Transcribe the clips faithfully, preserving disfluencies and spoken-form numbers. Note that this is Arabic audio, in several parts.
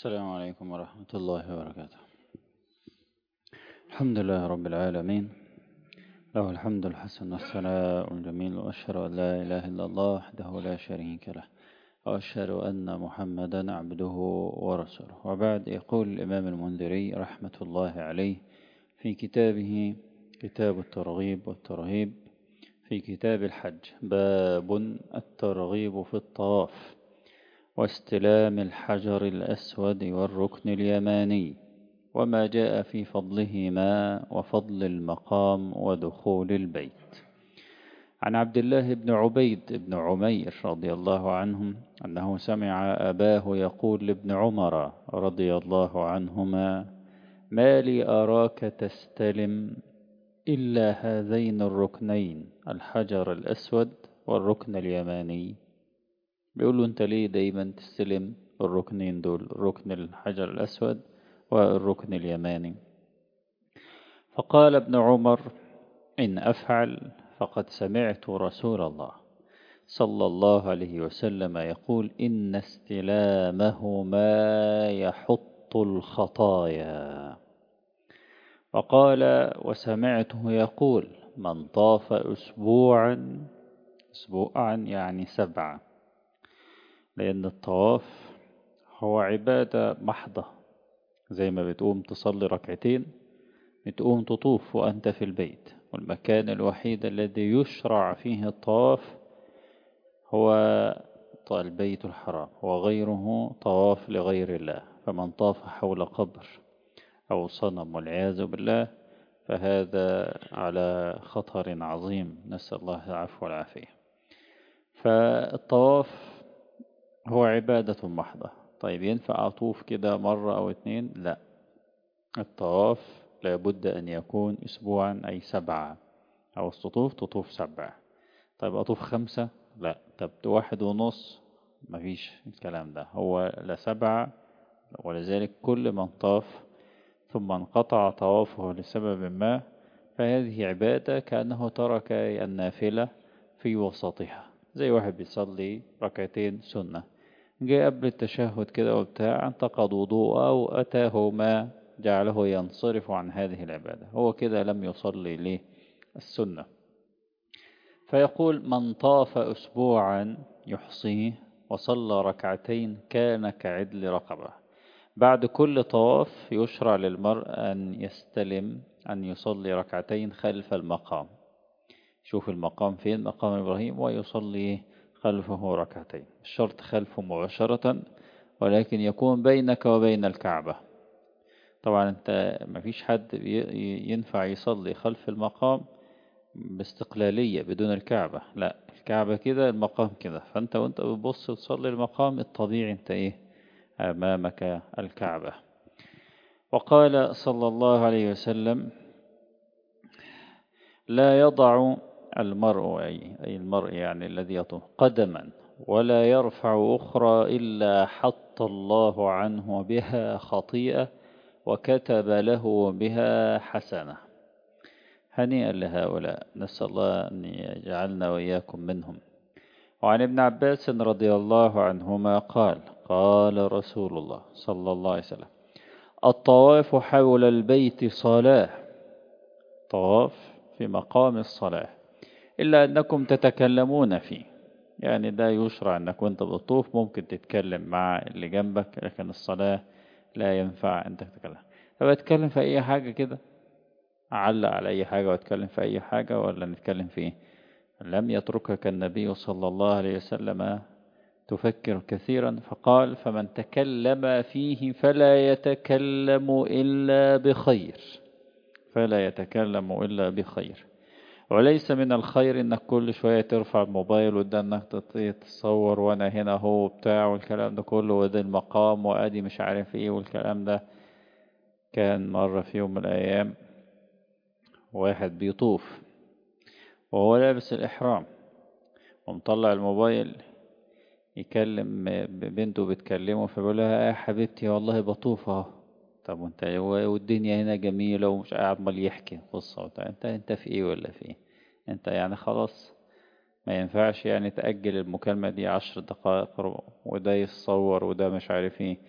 السلام عليكم ورحمة الله وبركاته. الحمد لله رب العالمين، له الحمد الحسن والثناء الجميل، وأشهد أن لا إله إلا الله وحده لا شريك له، وأشهد أن محمدا عبده ورسوله. وبعد، يقول الإمام المنذري رحمة الله عليه في كتابه كتاب الترغيب والترهيب في كتاب الحج: باب الترغيب في الطواف واستلام الحجر الأسود والركن اليماني، وما جاء في فضلهما وفضل المقام ودخول البيت. عن عبد الله بن عبيد بن عمير رضي الله عنهم أنه سمع أباه يقول لابن عمر رضي الله عنهما: ما لي أراك تستلم إلا هذين الركنين، الحجر الأسود والركن اليماني. بيقول له: أنت ليه دايما تستلم الركنين دول، الركن الحجر الأسود والركن اليماني؟ فقال ابن عمر: إن أفعل فقد سمعت رسول الله صلى الله عليه وسلم يقول: إن استلامهما يحط الخطايا. وقال: وسمعته يقول: من طاف أسبوعا أسبوعا يعني سبعة، لأن الطواف هو عبادة محضة، زي ما بتقوم تصلي ركعتين بتقوم تطوف وأنت في البيت، والمكان الوحيد الذي يشرع فيه الطواف هو البيت الحرام، وغيره طواف لغير الله. فمن طاف حول قبر أو صنم والعياذ بالله فهذا على خطر عظيم، نسأل الله العفو والعافية. فالطواف هو عبادة محضة. طيب، ينفع أطوف كده مرة أو اتنين؟ لا، الطواف لابد أن يكون أسبوعا، أي سبعة، أو تطوف تطوف سبعة. طيب، أطوف خمسة؟ لا. طب واحد ونص؟ مفيش الكلام ده، هو لا سبعة. ولذلك كل من طاف ثم انقطع طوافه لسبب ما فهذه عبادة كأنه ترك النافلة في وسطها، زي واحد بيصلي ركعتين سنة، جاء قبل التشهد كده وبتاع، انتقض وضوءه وأتاه ما جعله ينصرف عن هذه العبادة، هو كده لم يصلي ليه السنة. فيقول: من طاف أسبوعا يحصيه وصلى ركعتين كان كعدل رقبة. بعد كل طواف يشرع للمرء أن يستلم أن يصلي ركعتين خلف المقام. شوف المقام فين، مقام إبراهيم، ويصلي خلفه ركعتين. الشرط خلفه مباشرة، ولكن يكون بينك وبين الكعبة. طبعا انت مفيش حد ينفع يصلي خلف المقام باستقلالية بدون الكعبة، لا، الكعبة كده، المقام كده، فانت وانت بتبص تصلي المقام الطبيعي انت ايه؟ امامك الكعبة. وقال صلى الله عليه وسلم: لا يضع المرء أي, أي المرء يعني الذي يطوف قدما ولا يرفع أخرى إلا حط الله عنه بها خطيئة وكتب له بها حسنة. هنيئا لهؤلاء، نسأل الله أن يجعلنا وإياكم منهم. وعن ابن عباس رضي الله عنهما قال: قال رسول الله صلى الله عليه وسلم: الطواف حول البيت صلاة، طواف في مقام الصلاة، إلا أنكم تتكلمون فيه. يعني ده يشرع أنك وانت بتطوف ممكن تتكلم مع اللي جنبك، لكن الصلاة لا ينفع أن تتكلم. فبتكلم في أي حاجة كده، أعلق على أي حاجة وأتكلم في أي حاجة، ولا نتكلم فيه؟ لم يتركك النبي صلى الله عليه وسلم تفكر كثيرا، فقال: فمن تكلم فيه فلا يتكلم إلا بخير، فلا يتكلم إلا بخير. وليس من الخير انك كل شوية ترفع الموبايل وده انك تتصور وانا هنا هو بتاع والكلام ده كله، وده المقام وادي مش عارف ايه والكلام ده. كان مرة في يوم من الايام واحد بيطوف وهو لابس الاحرام ومطلع الموبايل يكلم بنته بتكلمه، فبيقول لها: يا حبيبتي والله بطوف اهو. طب وانت والدنيا هنا جميلة ومش قاعد مال يحكي قصة، انت انت في ايه ولا في ايه؟ انت يعني خلاص ما ينفعش يعني تأجل المكالمة دي عشر دقائق وده يتصور وده مش عارف ايه.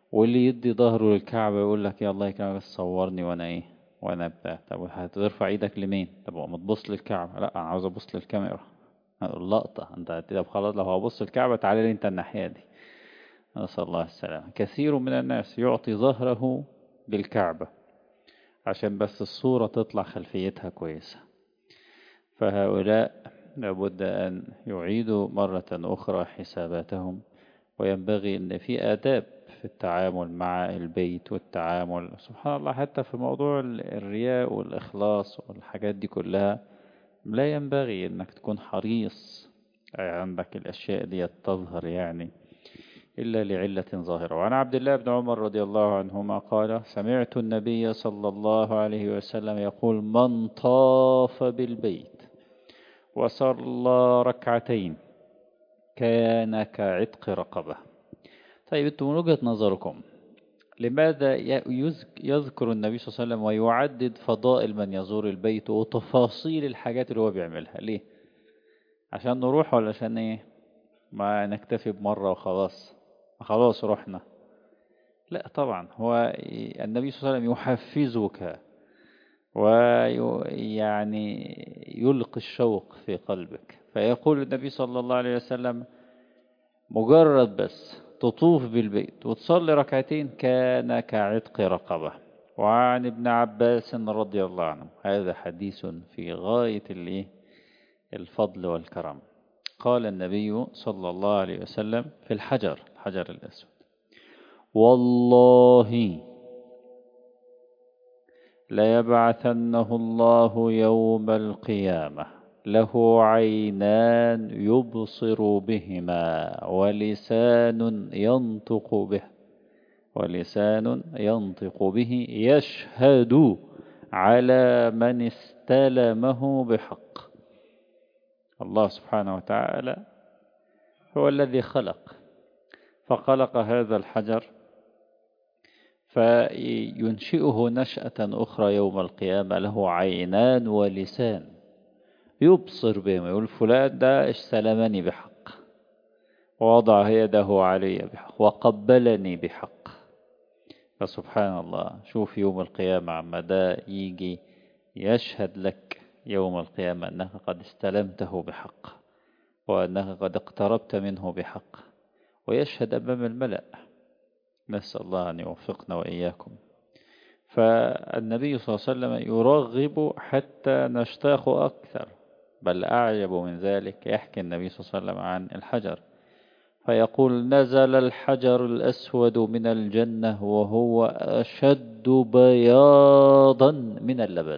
واللي يدي ظهره للكعبة يقول لك يا الله يكرمك بس صورني وانا ايه وانا بتاع. طب هترفع ايدك لمين؟ طب ما تبص للكعبة. لا انا عاوز ابص للكاميرا اللقطة. انت طب خلاص لو هبص الكعبة تعالى لي انت الناحية دي. نسأل الله السلامة. كثير من الناس يعطي ظهره للكعبة عشان بس الصورة تطلع خلفيتها كويسة. فهؤلاء لابد أن يعيدوا مرة أخرى حساباتهم، وينبغي أن في آداب في التعامل مع البيت والتعامل سبحان الله حتى في موضوع الرياء والإخلاص والحاجات دي كلها. لا ينبغي أنك تكون حريص عندك الأشياء دي تظهر يعني إلا لعلة ظاهرة. وعن عبد الله بن عمر رضي الله عنهما قال سمعت النبي صلى الله عليه وسلم يقول من طاف بالبيت وصلى ركعتين كان كعتق رقبة. طيب انتم من وجهة نظركم لماذا يذكر النبي صلى الله عليه وسلم ويعدد فضائل من يزور البيت وتفاصيل الحاجات اللي هو بيعملها؟ ليه؟ عشان نروح ولا عشان ايه ما نكتفي بمرة وخلاص خلاص رحنا؟ لا طبعا هو النبي صلى الله عليه وسلم يحفزك ويعني يلقي الشوق في قلبك. فيقول النبي صلى الله عليه وسلم مجرد بس تطوف بالبيت وتصلي ركعتين كان كعتق رقبة. وعن ابن عباس رضي الله عنه هذا حديث في غاية الفضل والكرم. قال النبي صلى الله عليه وسلم في الحجر الحجر الأسود والله ليبعثنه الله يوم القيامة له عينان يبصر بهما ولسان ينطق به ولسان ينطق به يشهد على من استلمه بحق. الله سبحانه وتعالى هو الذي خلق فخلق هذا الحجر فينشئه نشأة أخرى يوم القيامة له عينان ولسان يبصر بهم يقول فلان ده استلمني بحق ووضع يده علي بحق وقبلني بحق. فسبحان الله شوف يوم القيامة عما ده يجي يشهد لك يوم القيامة أنك قد استلمته بحق وأنك قد اقتربت منه بحق ويشهد أمام الملأ. نسأل الله أن يوفقنا وإياكم. فالنبي صلى الله عليه وسلم يرغب حتى نشتاق أكثر بل أعجب من ذلك يحكي النبي صلى الله عليه وسلم عن الحجر فيقول نزل الحجر الأسود من الجنة وهو أشد بياضا من اللبن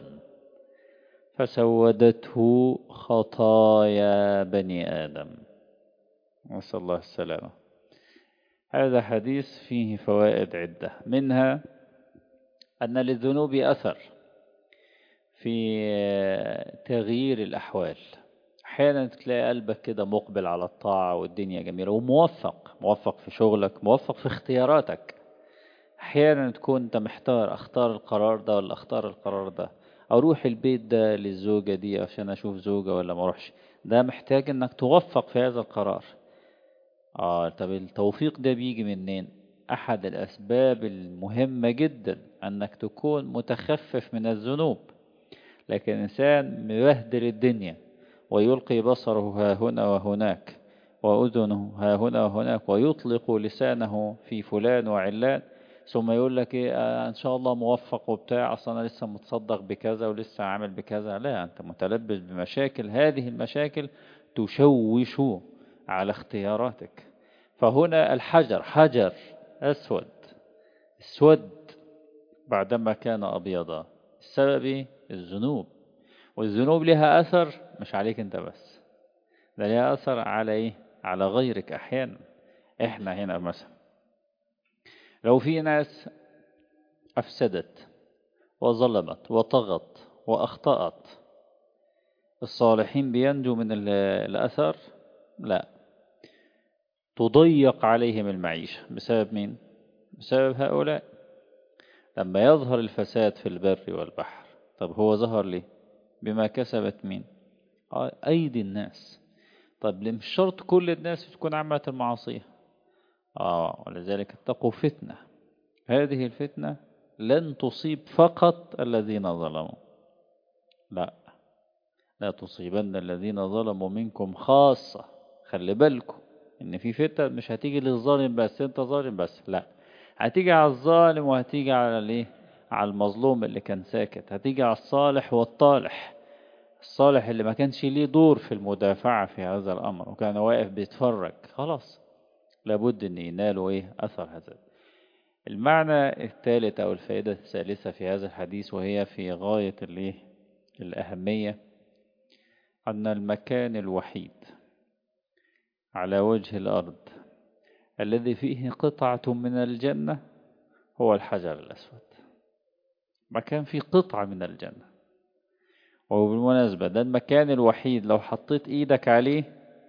فسودته خطايا بني آدم. نسأل الله السلامة. هذا حديث فيه فوائد عدة منها أن للذنوب أثر في تغيير الأحوال. أحيانا تلاقي قلبك كده مقبل على الطاعة والدنيا جميلة وموفق موفق في شغلك موفق في اختياراتك. أحيانا تكون أنت محتار أختار القرار ده ولا أختار القرار ده أروح البيت ده للزوجة دي عشان أشوف زوجة ولا ما أروحش. ده محتاج أنك توفق في هذا القرار. آه طب التوفيق ده بيجي منين؟ أحد الأسباب المهمة جدا أنك تكون متخفف من الذنوب. لكن إنسان مبهدل الدنيا ويلقي بصره ها هنا وهناك وأذنه ها هنا وهناك ويطلق لسانه في فلان وعلان ثم يقول لك إيه آه إن شاء الله موفق وبتاع أصلا أنا لسه متصدق بكذا ولسه عامل بكذا. لا أنت متلبس بمشاكل. هذه المشاكل تشوش على اختياراتك. فهنا الحجر حجر أسود اسود بعدما كان أبيضا. السبب إيه؟ الذنوب. والذنوب لها أثر مش عليك أنت بس ده لها أثر على إيه؟ على غيرك. أحيانا إحنا هنا مثلا لو في ناس أفسدت وظلمت وطغت وأخطأت الصالحين بينجوا من الأثر؟ لا تضيق عليهم المعيشة. بسبب مين؟ بسبب هؤلاء. لما يظهر الفساد في البر والبحر طب هو ظهر ليه؟ بما كسبت مين؟ أيدي الناس. طب مش شرط كل الناس تكون عامة المعاصية. آه ولذلك اتقوا فتنة هذه الفتنة لن تصيب فقط الذين ظلموا، لا، لا تصيبن الذين ظلموا منكم خاصة. خلي بالكم إن في فتنة مش هتيجي للظالم بس، أنت ظالم بس، لا، هتيجي على الظالم وهتيجي على الايه، على المظلوم اللي كان ساكت، هتيجي على الصالح والطالح. الصالح اللي ما كانش ليه دور في المدافعة في هذا الأمر وكان واقف بيتفرج، خلاص لابد أن ينالوا إيه أثر هذا. المعنى الثالث أو الفائدة الثالثة في هذا الحديث، وهي في غاية الإيه الأهمية، أن المكان الوحيد على وجه الأرض الذي فيه قطعة من الجنة هو الحجر الأسود. مكان فيه قطعة من الجنة، وبالمناسبة ده المكان الوحيد لو حطيت إيدك عليه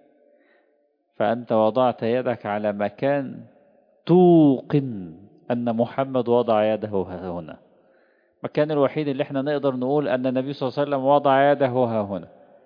فأنت وضعت يدك على مكان توقن أن محمد وضع يده ها هنا. المكان الوحيد اللي احنا نقدر نقول أن النبي صلى الله عليه وسلم وضع يده ها هنا.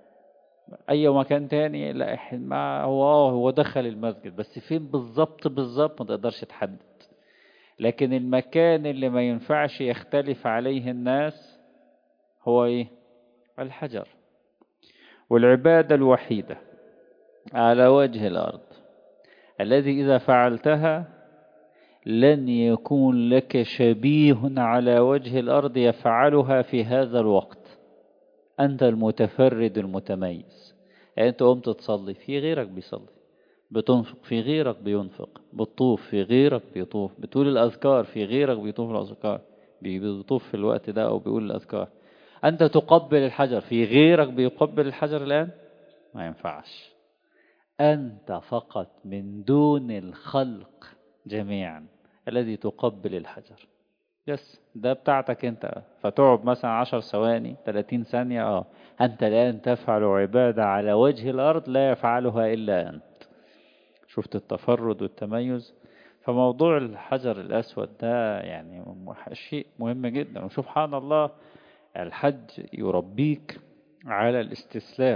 أي مكان تاني لا، ما هو هو دخل المسجد بس فين بالظبط بالظبط ما تقدرش تحدد. لكن المكان اللي ما ينفعش يختلف عليه الناس هو إيه؟ الحجر. والعبادة الوحيدة على وجه الأرض الذي إذا فعلتها لن يكون لك شبيه على وجه الأرض يفعلها في هذا الوقت. أنت المتفرد المتميز. يعني أنت قمت تصلي في غيرك بيصلي، بتنفق في غيرك بينفق، بتطوف في غيرك بيطوف، بتقول الأذكار في غيرك بيطوف الأذكار، بيطوف في الوقت ده أو بيقول الأذكار. أنت تقبل الحجر في غيرك بيقبل الحجر الآن، ما ينفعش. أنت فقط من دون الخلق جميعا الذي تقبل الحجر، يس ده بتاعتك أنت. فتقعد مثلا عشر ثواني ثلاثين ثانية آه أنت الآن تفعل عبادة على وجه الأرض لا يفعلها إلا أنت. شفت التفرد والتميز. فموضوع الحجر الأسود ده يعني شيء مهم جدا. وسبحان الله الحج يربيك على الاستسلام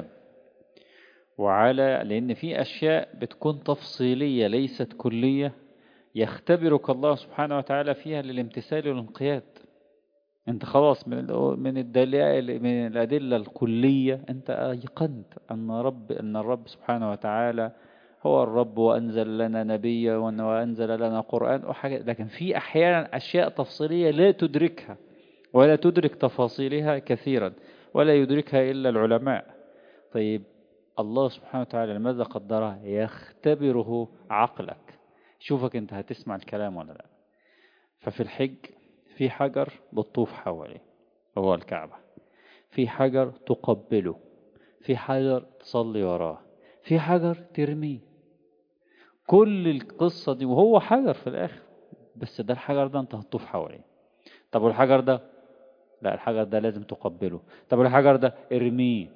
وعلى، لأن في أشياء بتكون تفصيلية ليست كلية يختبرك الله سبحانه وتعالى فيها للامتثال والانقياد. أنت خلاص من من الدلائل من الأدلة الكلية أنت أيقنت أن رب أن الرب سبحانه وتعالى هو الرب وأنزل لنا نبيا وأنزل لنا قرآن وحاجة. لكن في أحيانا أشياء تفصيلية لا تدركها ولا تدرك تفاصيلها كثيرا ولا يدركها إلا العلماء. طيب الله سبحانه وتعالى لماذا قدرها؟ يختبره عقلك، شوفك أنت هتسمع الكلام ولا لا. ففي الحج في حجر بتطوف حواليه هو الكعبة، في حجر تقبله، في حجر تصلي وراه، في حجر ترميه. كل القصة دي وهو حجر في الآخر، بس ده الحجر ده أنت هتطوف حواليه. طب والحجر ده؟ لا الحجر ده لازم تقبله. طب والحجر ده ارميه.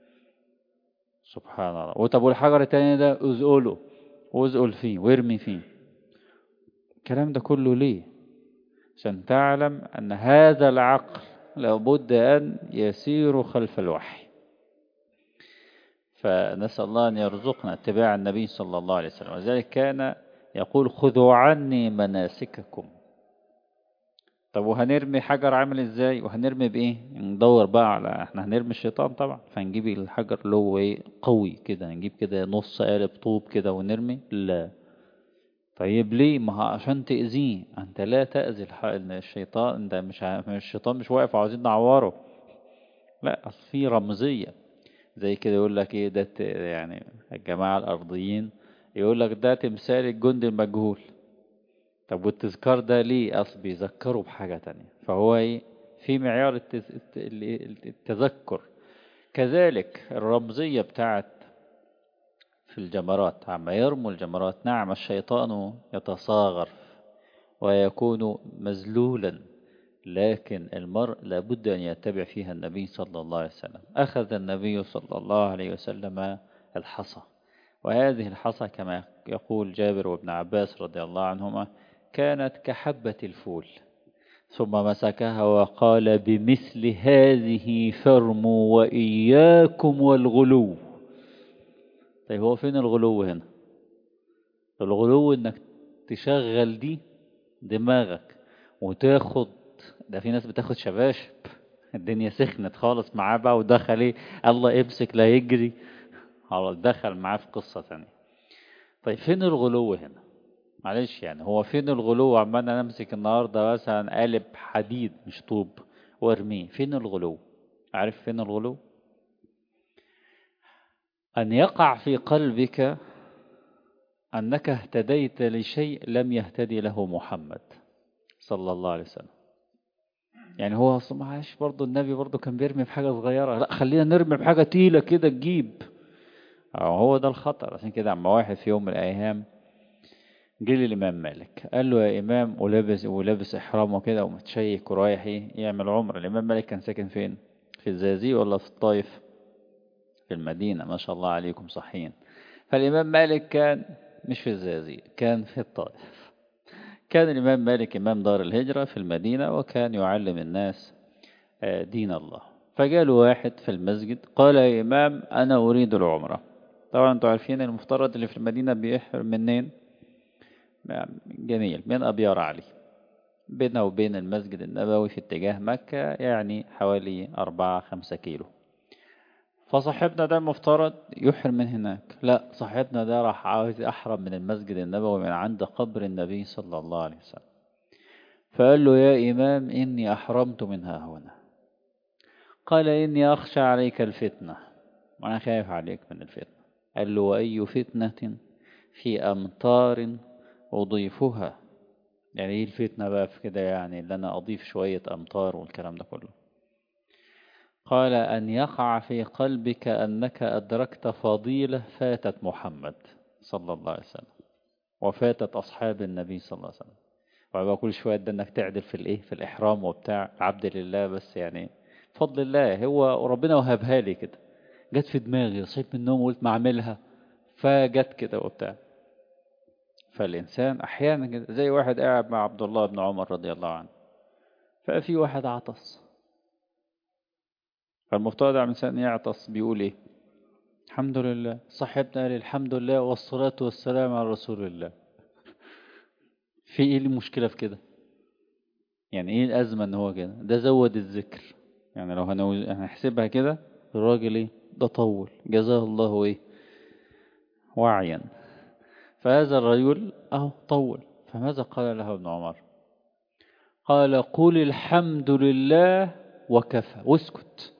سبحان الله. وطب والحجر التاني ده ازقله وازقل فيه وارمي فيه. الكلام ده كله ليه؟ عشان تعلم أن هذا العقل لابد أن يسير خلف الوحي. فنسأل الله أن يرزقنا اتباع النبي صلى الله عليه وسلم. وذلك كان يقول خذوا عني مناسككم. طب وهنرمي حجر عامل ازاي وهنرمي بايه؟ ندور بقى على، احنا هنرمي الشيطان طبعا، فنجيب الحجر اللي هو ايه قوي كده، نجيب كده نص قالب طوب كده ونرمي؟ لا. طيب ليه؟ ما هو عشان تأذيه. انت لا تأذي الشيطان، ده مش ع... الشيطان مش واقف عاوزين نعوره، لا اصل في رمزية زي كده. يقول لك ايه ده يعني الجماعة الارضيين يقول لك ده تمثال الجندي المجهول. طب والتذكار ده ليه؟ أصل بيذكروا بحاجة تانية. فهو إيه؟ في معيار التز... التذكر. كذلك الرمزية بتاعت في الجمرات عما يرموا الجمرات، نعم الشيطان يتصاغر ويكون مذلولا، لكن المرء لابد أن يتبع فيها النبي صلى الله عليه وسلم. أخذ النبي صلى الله عليه وسلم الحصى، وهذه الحصى كما يقول جابر وابن عباس رضي الله عنهما كانت كحبة الفول، ثم مسكها وقال بمثل هذه فارموا وإياكم والغلو. طيب هو فين الغلو هنا؟ الغلو انك تشغل دي دماغك وتاخد، ده في ناس بتاخد شباشب، الدنيا سخنت خالص معاه بقى ودخل ايه، الله امسك لا يجري، خلاص دخل معاه في قصة تانية. طيب فين الغلو هنا؟ معلش يعني هو فين الغلو؟ عمال انا امسك النهارده مثلا قالب حديد مش طوب وارميه، فين الغلو؟ عارف فين الغلو؟ ان يقع في قلبك انك اهتديت لشيء لم يهتدي له محمد صلى الله عليه وسلم. يعني هو اصلا معلش برضه النبي برضه كان بيرمي بحاجه صغيره، لا خلينا نرمي بحاجه تقيله كده تجيب. أو هو ده الخطر. عشان كده عما واحد في يوم من الايام جه للامام مالك قال له يا امام، ولابس ولابس احرامه كده ومتشيك ورايح ايه يعمل عمره. الامام مالك كان ساكن فين؟ في الزقازيق ولا في الطايف؟ في المدينه، ما شاء الله عليكم صحيين. فالامام مالك كان مش في الزقازيق، كان في الطائف. كان الامام مالك امام دار الهجره في المدينه، وكان يعلم الناس دين الله. فجاله واحد في المسجد قال يا إمام أنا أريد العمرة. طبعا أنتوا عارفين المفترض اللي في المدينة بيحرم منين؟ جميل، من أبيار علي، بينه وبين المسجد النبوي في اتجاه مكة يعني حوالي أربعة خمسة كيلو. فصاحبنا ده المفترض يحرم من هناك، لا صاحبنا ده راح عاوز أحرم من المسجد النبوي من عند قبر النبي صلى الله عليه وسلم. فقال له يا إمام إني أحرمت منها هنا. قال إني أخشى عليك الفتنة، وأنا خايف عليك من الفتنة. قال له وأي فتنة في أمطار أضيفها؟ يعني إيه الفتنة بقى في كده؟ يعني اللي أنا أضيف شوية أمطار والكلام ده كله. قال أن يقع في قلبك أنك أدركت فضيلة فاتت محمد صلى الله عليه وسلم وفاتت أصحاب النبي صلى الله عليه وسلم. ويبقى كل شوية ده إنك تعدل في الإيه، في الإحرام وبتاع، عبد لله بس يعني بفضل الله، هو ربنا وهبها لي كده، جت في دماغي صحيت من النوم وقلت ما أعملها، فجت كده وبتاع. فالإنسان أحيانا كده زي واحد قاعد مع عبد الله بن عمر رضي الله عنه، ففي واحد عطس، فالمفترض على الإنسان يعطس بيقول إيه؟ الحمد لله. صاحبنا قال الحمد لله والصلاة والسلام على رسول الله. في إيه المشكلة في كده؟ يعني إيه الأزمة إن هو كده؟ ده زود الذكر. يعني لو هنو- هنحسبها كده، الراجل إيه؟ ده طول جزاه الله إيه؟ وعيا. فهذا الرجل أهو طول. فماذا قال له ابن عمر؟ قال قل الحمد لله وكفى واسكت،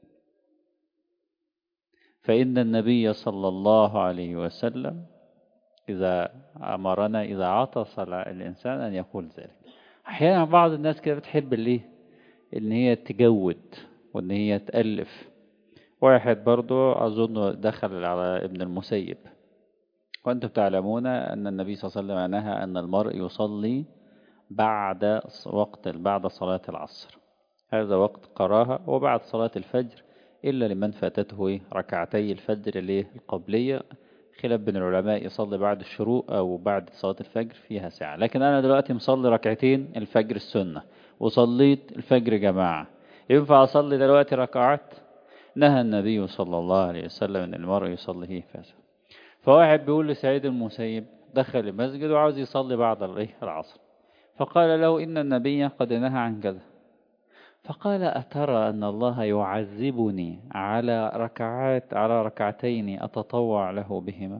فإن النبي صلى الله عليه وسلم إذا أمرنا إذا عطس الإنسان أن يقول ذلك. أحيانا بعض الناس كده بتحب اللي إن هي تجود وإن هي تألف. واحد برضو أظن دخل على ابن المسيب، وأنتم تعلمون أن النبي صلى الله عليه وسلم نهى أن المرء يصلي بعد وقت بعد صلاة العصر، هذا وقت قراها، وبعد صلاة الفجر إلا لمن فاتته ركعتي الفجر اللي هي القبلية. خلاف بين العلماء يصلي بعد الشروق أو بعد صلاة الفجر فيها ساعة. لكن أنا دلوقتي مصلي ركعتين الفجر السنة وصليت الفجر جماعة، ينفع أصلي دلوقتي ركعات؟ نهى النبي صلى الله عليه وسلم أن المرء يصلي فاسد. فواحد بيقول لسعيد المسيب دخل المسجد وعاوز يصلي بعد العصر، فقال له إن النبي قد نهى عن كذا. فقال أترى أن الله يعذبني على ركعات على ركعتين أتطوع له بهما؟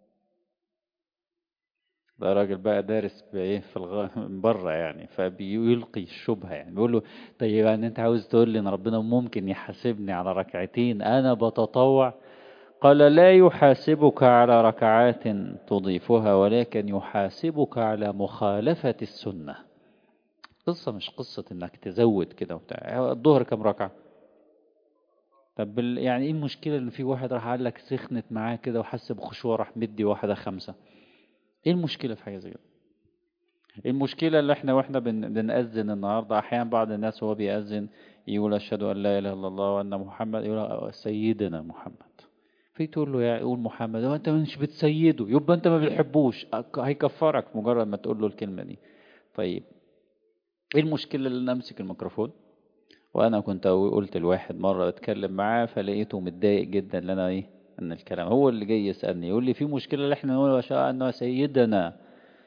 ده راجل بقى دارس بإيه في الغ... من بره يعني، فبيلقي الشبهة يعني، بيقول له طيب يعني أنت عاوز تقول لي إن ربنا ممكن يحاسبني على ركعتين أنا بتطوع؟ قال لا يحاسبك على ركعات تضيفها، ولكن يحاسبك على مخالفة السنة. قصة مش قصة إنك تزود كده وبتاع. الظهر كم ركعة؟ طب بال- يعني ايه المشكلة ان في واحد راح قال لك سخنت معاه كده وحس بخشوع راح مدي واحدة خمسة؟ ايه المشكلة في حاجة زي كده؟ إيه المشكلة اللي احنا واحنا بن- بنأذن النهاردة احيانا بعض الناس وهو بيأذن يقول اشهد ان لا اله الا الله وان محمد، يقول سيدنا محمد. في تقول له يا قول محمد، هو انت مش بتسيده يبقى انت ما بتحبوش، أك- هيكفرك مجرد ما تقول له الكلمة دي. طيب ايه المشكلة اللي انا امسك الميكروفون؟ وانا كنت قلت لواحد مره بتكلم معاه فلقيته متضايق جدا ان انا ايه، ان الكلام هو اللي جاي يسالني يقول لي في مشكله اللي احنا نقول وشاء انه سيدنا.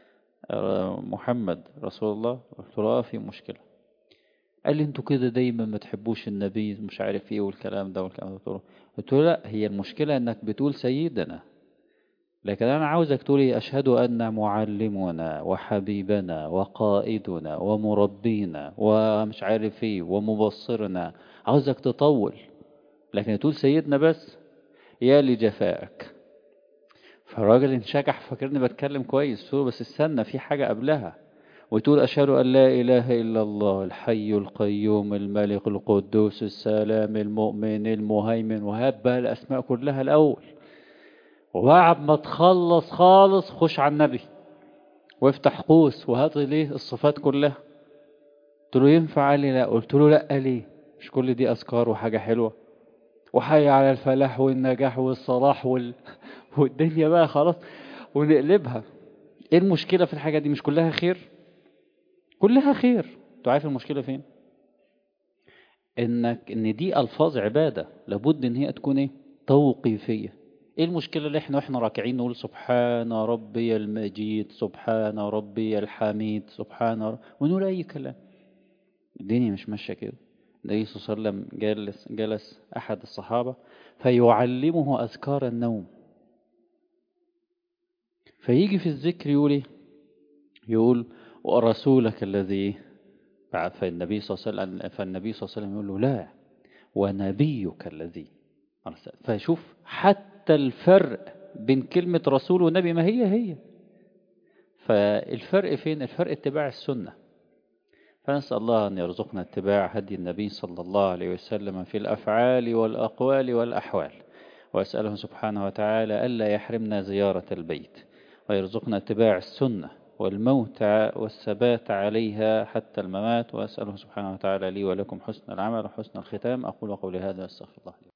محمد رسول الله؟ قلت له اه في مشكلة. قال لي انتوا كده دايما ما تحبوش النبي مش عارف ايه والكلام ده والكلام ده. قلت له قلت له لا، هي المشكلة انك بتقول سيدنا، لكن انا عاوزك تقولي اشهد ان معلمنا وحبيبنا وقائدنا ومربينا ومش عارف ايه ومبصرنا. عاوزك تطول، لكن تقول سيدنا بس، يا لجفائك. فالراجل انشكح فاكرني بتكلم كويس. قلت له بس استنى، في حاجة قبلها. وتقول أشهد أن لا إله إلا الله الحي القيوم الملك القدوس السلام المؤمن المهيمن، وهات بقى الأسماء كلها الأول. وبعد ما تخلص خالص خش على النبي وافتح قوس وهات ليه الصفات كلها. قلت له ينفع؟ قال لي لا. قلت له لا ليه؟ مش كل دي أذكار وحاجة حلوة وحي على الفلاح والنجاح والصلاح وال... والدنيا بقى خلاص ونقلبها. ايه المشكلة في الحاجة دي؟ مش كلها خير؟ كلها خير. انتوا عارف المشكلة فين؟ انك ان دي الفاظ عبادة لابد ان هي تكون ايه؟ توقيفية. ايه المشكلة اللي احنا واحنا راكعين نقول سبحان ربي المجيد سبحان ربي الحميد سبحان رب... ونقول اي كلام؟ الدنيا مش ماشية كده. النبي صلى الله عليه وسلم جلس جلس احد الصحابة فيعلمه اذكار النوم، فيجي في الذكر يقول ايه؟ يقول ورسولك الذي بعد. فالنبي صلى الله عليه وسلم فالنبي صلى الله عليه وسلم يقول له لا، ونبيك الذي أرسل. فشوف حتى الفرق بين كلمة رسول ونبي ما هي هي. فالفرق فين؟ الفرق اتباع السنة. فنسأل الله أن يرزقنا اتباع هدي النبي صلى الله عليه وسلم في الأفعال والأقوال والأحوال، وأسأله سبحانه وتعالى ألا يحرمنا زيارة البيت، ويرزقنا اتباع السنة والموت والثبات عليها حتى الممات. وأسأله سبحانه وتعالى لي ولكم حسن العمل وحسن الختام. أقول قولي هذا أستغفر الله.